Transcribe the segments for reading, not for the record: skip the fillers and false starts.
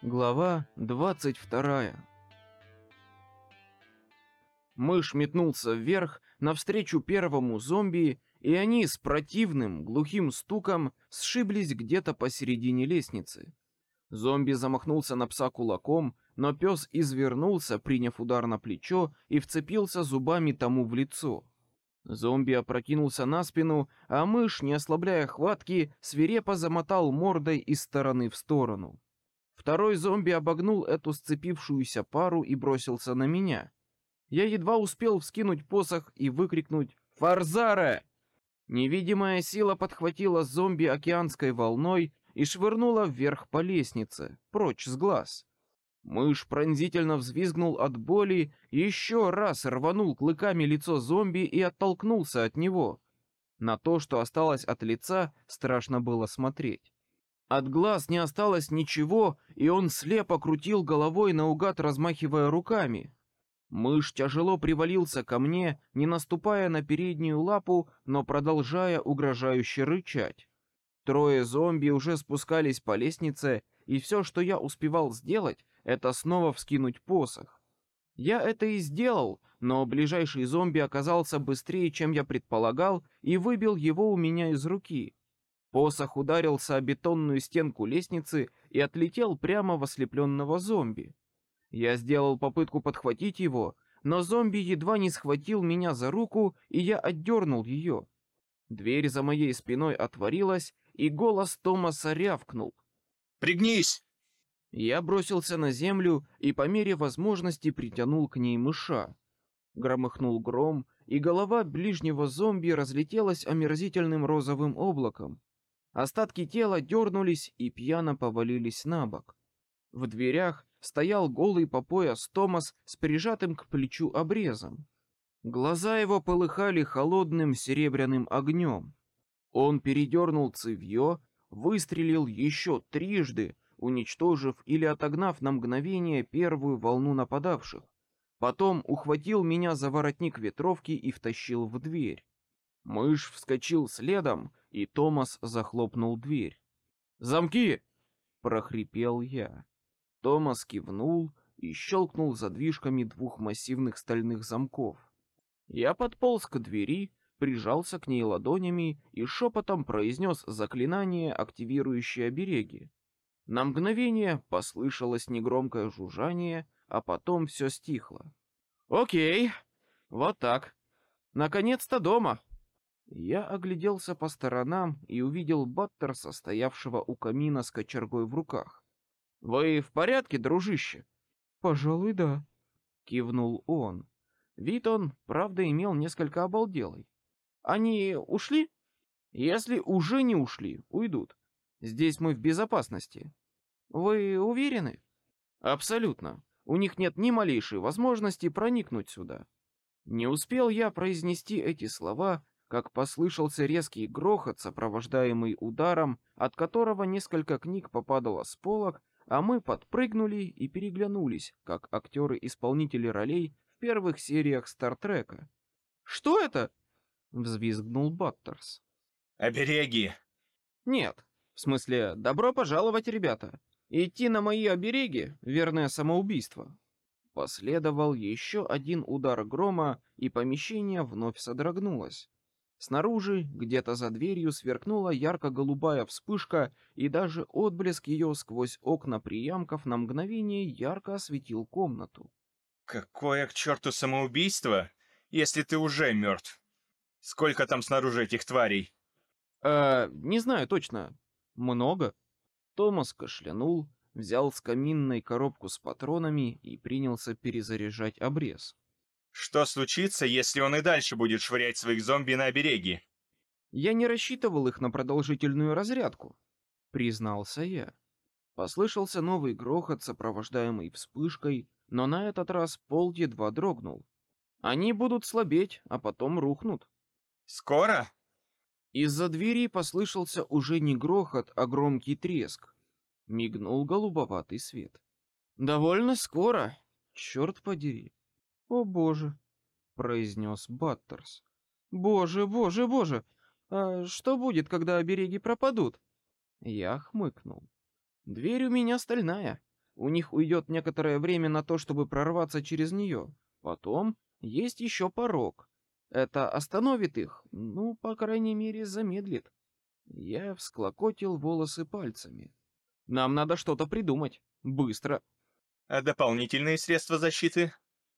Глава 22. Мышь метнулся вверх навстречу первому зомби, и они с противным глухим стуком сшиблись где-то посередине лестницы. Зомби замахнулся на пса кулаком, но пес извернулся, приняв удар на плечо, и вцепился зубами тому в лицо. Зомби опрокинулся на спину, а мышь, не ослабляя хватки, свирепо замотал мордой из стороны в сторону. Второй зомби обогнул эту сцепившуюся пару и бросился на меня. Я едва успел вскинуть посох и выкрикнуть «Фарзаре!». Невидимая сила подхватила зомби океанской волной и швырнула вверх по лестнице, прочь с глаз. Мышь пронзительно взвизгнул от боли, еще раз рванул клыками лицо зомби и оттолкнулся от него. На то, что осталось от лица, страшно было смотреть. От глаз не осталось ничего, и он слепо крутил головой наугад, размахивая руками. Мышь тяжело привалился ко мне, не наступая на переднюю лапу, но продолжая угрожающе рычать. Трое зомби уже спускались по лестнице, и все, что я успевал сделать, это снова вскинуть посох. Я это и сделал, но ближайший зомби оказался быстрее, чем я предполагал, и выбил его у меня из руки. Посох ударился о бетонную стенку лестницы и отлетел прямо в ослепленного зомби. Я сделал попытку подхватить его, но зомби едва не схватил меня за руку, и я отдернул ее. Дверь за моей спиной отворилась, и голос Томаса рявкнул: «Пригнись!» Я бросился на землю и по мере возможности притянул к ней мыша. Громыхнул гром, и голова ближнего зомби разлетелась омерзительным розовым облаком. Остатки тела дернулись и пьяно повалились на бок. В дверях стоял голый по пояс Томас с прижатым к плечу обрезом. Глаза его полыхали холодным серебряным огнем. Он передернул цевьё, выстрелил еще трижды, уничтожив или отогнав на мгновение первую волну нападавших. Потом ухватил меня за воротник ветровки и втащил в дверь. Мышь вскочил следом, и Томас захлопнул дверь. «Замки!» — прохрипел я. Томас кивнул и щелкнул задвижками двух массивных стальных замков. Я подполз к двери, прижался к ней ладонями и шепотом произнес заклинание, активирующее обереги. На мгновение послышалось негромкое жужжание, а потом все стихло. «Окей, вот так. Наконец-то дома!» Я огляделся по сторонам и увидел Баттерса, стоявшего у камина с кочергой в руках. «Вы в порядке, дружище?» «Пожалуй, да», — кивнул он. Вид он, правда, имел несколько обалделый. «Они ушли?» «Если уже не ушли, уйдут. Здесь мы в безопасности». «Вы уверены?» «Абсолютно. У них нет ни малейшей возможности проникнуть сюда». Не успел я произнести эти слова, как послышался резкий грохот, сопровождаемый ударом, от которого несколько книг попадало с полок, а мы подпрыгнули и переглянулись, как актеры-исполнители ролей в первых сериях Стартрека. «Что это?» — взвизгнул Баттерс. «Обереги!» «Нет, в смысле, добро пожаловать, ребята. Идти на мои обереги — верное самоубийство». Последовал еще один удар грома, и помещение вновь содрогнулось. Снаружи, где-то за дверью, сверкнула ярко-голубая вспышка, и даже отблеск ее сквозь окна приямков на мгновение ярко осветил комнату. «Какое к черту самоубийство, если ты уже мертв? Сколько там снаружи этих тварей?» Не знаю точно. Много?» Томас кашлянул, взял с каминной коробку с патронами и принялся перезаряжать обрез. «Что случится, если он и дальше будет швырять своих зомби на обереги?» «Я не рассчитывал их на продолжительную разрядку», — признался я. Послышался новый грохот, сопровождаемый вспышкой, но на этот раз пол едва дрогнул. «Они будут слабеть, а потом рухнут». «Скоро?» Из-за двери послышался уже не грохот, а громкий треск. Мигнул голубоватый свет. «Довольно скоро, черт подери». «О боже», — произнес Баттерс. «Боже, боже, боже! А что будет, когда обереги пропадут?» Я хмыкнул. «Дверь у меня стальная. У них уйдет некоторое время на то, чтобы прорваться через нее. Потом есть еще порог. Это остановит их, ну, по крайней мере, замедлит. Я всклокотил волосы пальцами. Нам надо что-то придумать. Быстро. А дополнительные средства защиты?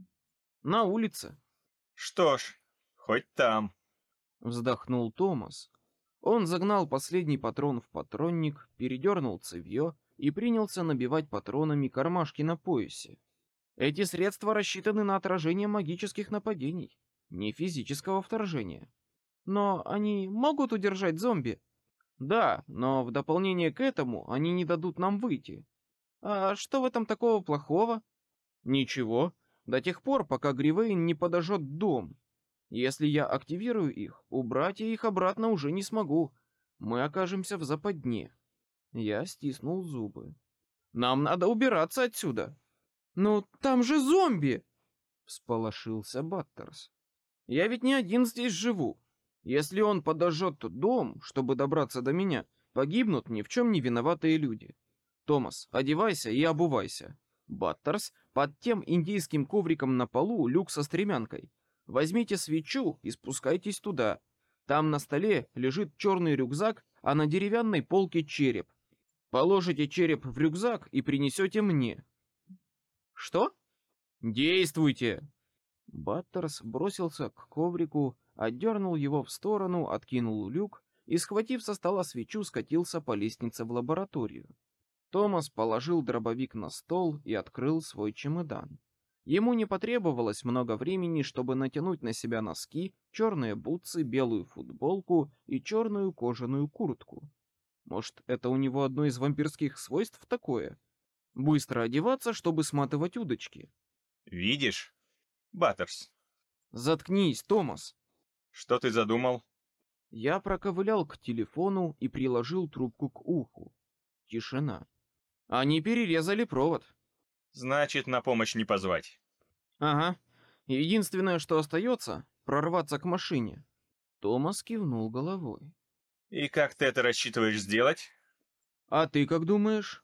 На улице. Что ж, хоть там. Вздохнул Томас. Он загнал последний патрон в патронник, передернул цевьё и принялся набивать патронами кармашки на поясе. Эти средства рассчитаны на отражение магических нападений, не физического вторжения. Но они могут удержать зомби? Да, но в дополнение к этому они не дадут нам выйти. А что в этом такого плохого? Ничего, до тех пор, пока Гривейн не подожжет дом. Если я активирую их, убрать я их обратно уже не смогу. Мы окажемся в западне. Я стиснул зубы. Нам надо убираться отсюда. Ну, там же зомби! Всполошился Баттерс. Я ведь не один здесь живу. Если он подожжет дом, чтобы добраться до меня, погибнут ни в чем не виноватые люди. Томас, одевайся и обувайся. Баттерс, под тем индийским ковриком на полу люк со стремянкой. Возьмите свечу и спускайтесь туда. Там на столе лежит черный рюкзак, а на деревянной полке череп. Положите череп в рюкзак и принесете мне. Что? Действуйте! Баттерс бросился к коврику, отдернул его в сторону, откинул люк и, схватив со стола свечу, скатился по лестнице в лабораторию. Томас положил дробовик на стол и открыл свой чемодан. Ему не потребовалось много времени, чтобы натянуть на себя носки, черные бутсы, белую футболку и черную кожаную куртку. Может, это у него одно из вампирских свойств такое? Быстро одеваться, чтобы сматывать удочки. Видишь? Баттерс. Заткнись, Томас. Что ты задумал? Я проковылял к телефону и приложил трубку к уху. Тишина. Они перерезали провод. Значит, на помощь не позвать. Ага. Единственное, что остается, прорваться к машине. Томас кивнул головой. И как ты это рассчитываешь сделать? А ты как думаешь?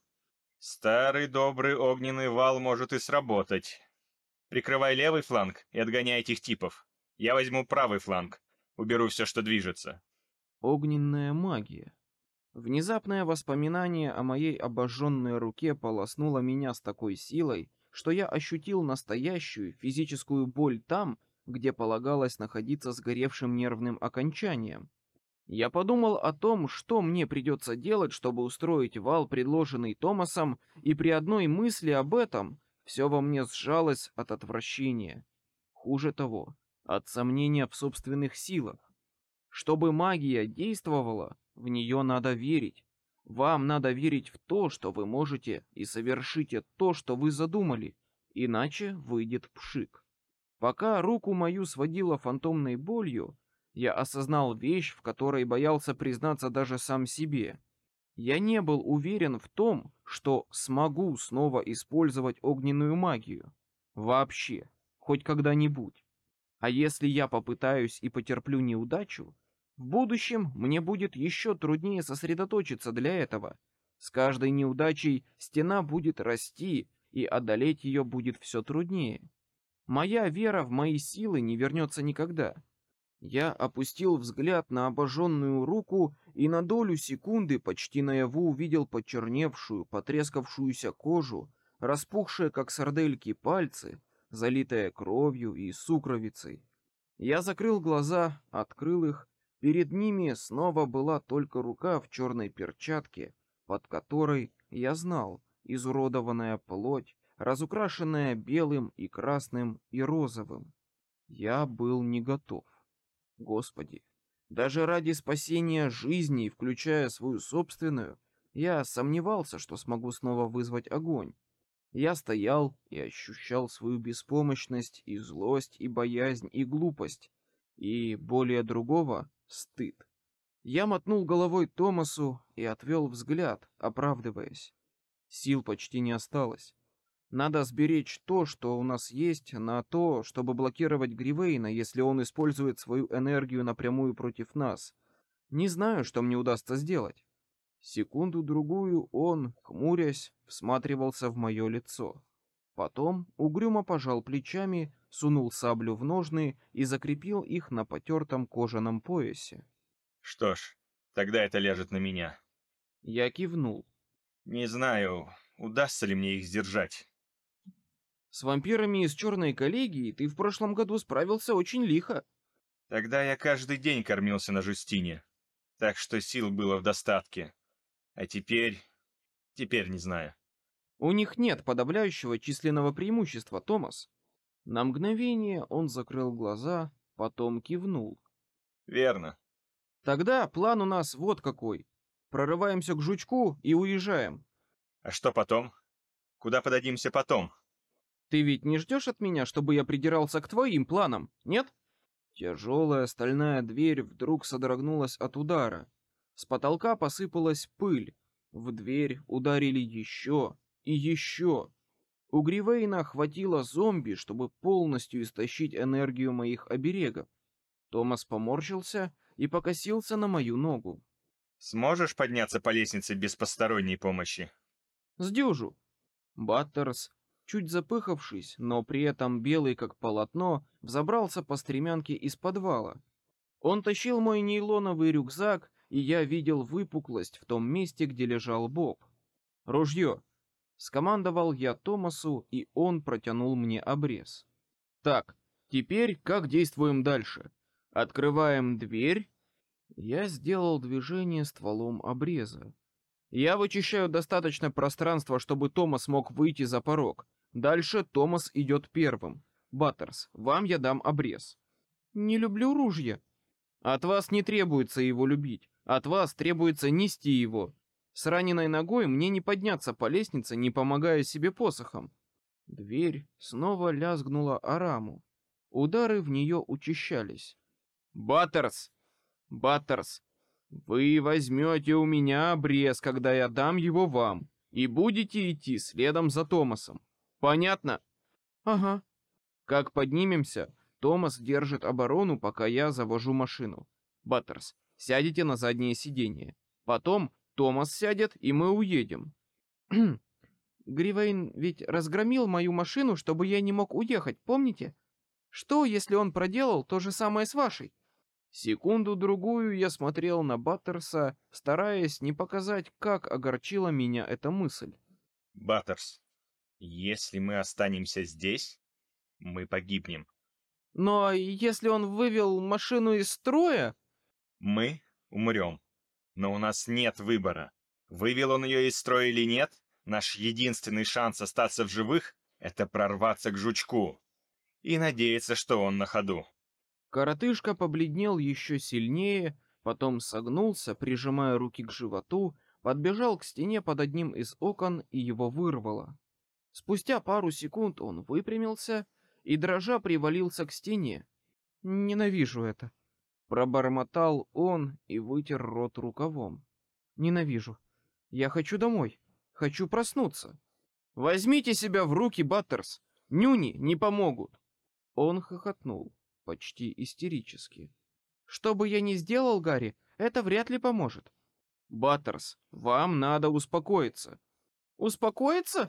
Старый добрый огненный вал может и сработать. Прикрывай левый фланг и отгоняй этих типов. Я возьму правый фланг. Уберу все, что движется. Огненная магия. Внезапное воспоминание о моей обожженной руке полоснуло меня с такой силой, что я ощутил настоящую физическую боль там, где полагалось находиться сгоревшим нервным окончанием. Я подумал о том, что мне придется делать, чтобы устроить вал, предложенный Томасом, и при одной мысли об этом все во мне сжалось от отвращения. Хуже того, от сомнения в собственных силах. Чтобы магия действовала, в нее надо верить. Вам надо верить в то, что вы можете, и совершите то, что вы задумали, иначе выйдет пшик. Пока руку мою сводило фантомной болью, я осознал вещь, в которой боялся признаться даже сам себе. Я не был уверен в том, что смогу снова использовать огненную магию. Вообще, хоть когда-нибудь. А если я попытаюсь и потерплю неудачу, в будущем мне будет еще труднее сосредоточиться для этого. С каждой неудачей стена будет расти, и одолеть ее будет все труднее. Моя вера в мои силы не вернется никогда. Я опустил взгляд на обожженную руку и на долю секунды почти наяву увидел почерневшую, потрескавшуюся кожу, распухшие, как сардельки, пальцы, залитые кровью и сукровицей. Я закрыл глаза, открыл их. Перед ними снова была только рука в черной перчатке, под которой, я знал, изуродованная плоть, разукрашенная белым и красным и розовым. Я был не готов. Господи, даже ради спасения жизни, включая свою собственную, я сомневался, что смогу снова вызвать огонь. Я стоял и ощущал свою беспомощность и злость, и боязнь, и глупость, и, более другого, стыд. Я мотнул головой Томасу и отвел взгляд, оправдываясь. Сил почти не осталось. Надо сберечь то, что у нас есть, на то, чтобы блокировать Гривейна, если он использует свою энергию напрямую против нас. Не знаю, что мне удастся сделать. Секунду-другую он, хмурясь, всматривался в мое лицо. Потом угрюмо пожал плечами, сунул саблю в ножны и закрепил их на потертом кожаном поясе. Что ж, тогда это ляжет на меня. Я кивнул. Не знаю, удастся ли мне их сдержать. С вампирами из Черной коллегии ты в прошлом году справился очень лихо. Тогда я каждый день кормился на Жюстине, так что сил было в достатке. А теперь не знаю. У них нет подавляющего численного преимущества, Томас. На мгновение он закрыл глаза, потом кивнул. Верно. Тогда план у нас вот какой. Прорываемся к жучку и уезжаем. А что потом? Куда подадимся потом? Ты ведь не ждешь от меня, чтобы я придирался к твоим планам, нет? Тяжелая стальная дверь вдруг содрогнулась от удара. С потолка посыпалась пыль. В дверь ударили еще и еще. У Гривейна хватило зомби, чтобы полностью истощить энергию моих оберегов. Томас поморщился и покосился на мою ногу. Сможешь подняться по лестнице без посторонней помощи? «Сдюжу!» Баттерс, чуть запыхавшись, но при этом белый как полотно, взобрался по стремянке из подвала. Он тащил мой нейлоновый рюкзак, и я видел выпуклость в том месте, где лежал Боб. «Ружье!» — скомандовал я Томасу, и он протянул мне обрез. «Так, теперь как действуем дальше? Открываем дверь?» Я сделал движение стволом обреза. «Я вычищаю достаточно пространства, чтобы Томас мог выйти за порог. Дальше Томас идет первым. Баттерс, вам я дам обрез». «Не люблю ружья». «От вас не требуется его любить. От вас требуется нести его. С раненой ногой мне не подняться по лестнице, не помогая себе посохом». Дверь снова лязгнула о раму. Удары в нее учащались. «Баттерс! Баттерс! Вы возьмете у меня обрез, когда я дам его вам, и будете идти следом за Томасом. Понятно?» «Ага». «Как поднимемся, Томас держит оборону, пока я завожу машину. Баттерс, сядете на заднее сиденье. Потом Томас сядет, и мы уедем». Гривейн ведь разгромил мою машину, чтобы я не мог уехать, помните? Что, если он проделал то же самое с вашей? Секунду-другую я смотрел на Баттерса, стараясь не показать, как огорчила меня эта мысль. Баттерс, если мы останемся здесь, мы погибнем. Но если он вывел машину из строя... Мы умрем. Но у нас нет выбора. Вывел он ее из строя или нет, наш единственный шанс остаться в живых — это прорваться к жучку. И надеяться, что он на ходу. Коротышка побледнел еще сильнее, потом согнулся, прижимая руки к животу, подбежал к стене под одним из окон и его вырвало. Спустя пару секунд он выпрямился и, дрожа, привалился к стене. «Ненавижу это», — пробормотал он и вытер рот рукавом. «Ненавижу. Я хочу домой. Хочу проснуться». «Возьмите себя в руки, Баттерс. Нюни не помогут». Он хохотнул, почти истерически. «Что бы я ни сделал, Гарри, это вряд ли поможет». «Баттерс, вам надо успокоиться». «Успокоиться?»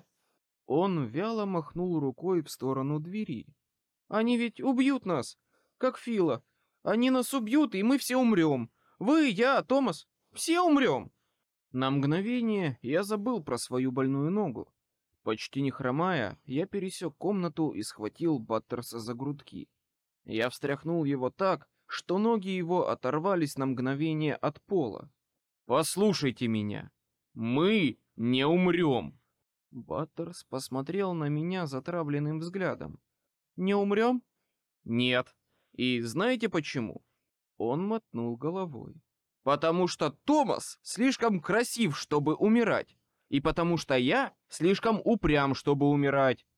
Он вяло махнул рукой в сторону двери. «Они ведь убьют нас, как Фила. Они нас убьют, и мы все умрем. Вы, я, Томас, все умрем». На мгновение я забыл про свою больную ногу. Почти не хромая, я пересек комнату и схватил Баттерса за грудки. Я встряхнул его так, что ноги его оторвались на мгновение от пола. «Послушайте меня. Мы не умрем!» Баттерс посмотрел на меня затравленным взглядом. «Не умрем?» «Нет. И знаете почему?» Он мотнул головой. «Потому что Томас слишком красив, чтобы умирать. И потому что я слишком упрям, чтобы умирать».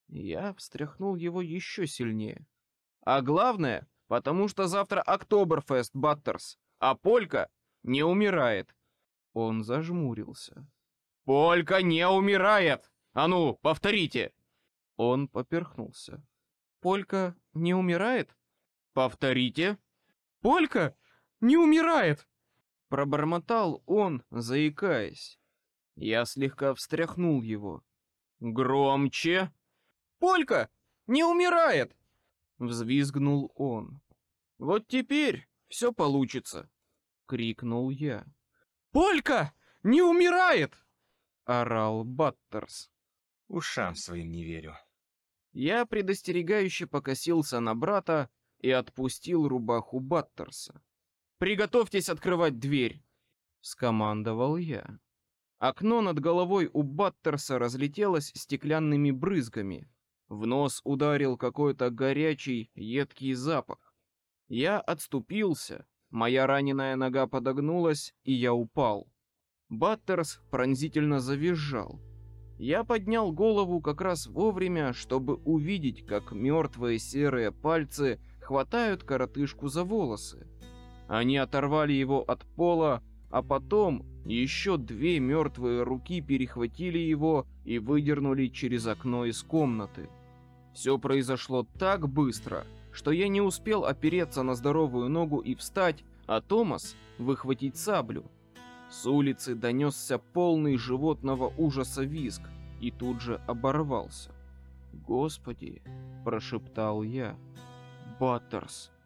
Я встряхнул его еще сильнее. «А главное, потому что завтра Октоберфест, Баттерс, а Полька не умирает». Он зажмурился. «Полька не умирает! А ну, повторите!» Он поперхнулся. «Полька не умирает?» «Повторите!» «Полька не умирает!» Пробормотал он, заикаясь. Я слегка встряхнул его. Громче! Полька не умирает! Взвизгнул он. Вот теперь все получится, крикнул я. Полька не умирает! Орал Баттерс. Ушам своим не верю. Я предостерегающе покосился на брата и отпустил рубаху Баттерса. «Приготовьтесь открывать дверь!» — скомандовал я. Окно над головой у Баттерса разлетелось стеклянными брызгами. В нос ударил какой-то горячий, едкий запах. Я отступился, моя раненая нога подогнулась, и я упал. Баттерс пронзительно завизжал. Я поднял голову как раз вовремя, чтобы увидеть, как мертвые серые пальцы хватают коротышку за волосы. Они оторвали его от пола, а потом еще 2 мертвые руки перехватили его и выдернули через окно из комнаты. Все произошло так быстро, что я не успел опереться на здоровую ногу и встать, а Томас выхватить саблю. С улицы донесся полный животного ужаса визг и тут же оборвался. «Господи!» — прошептал я. «Баттерс!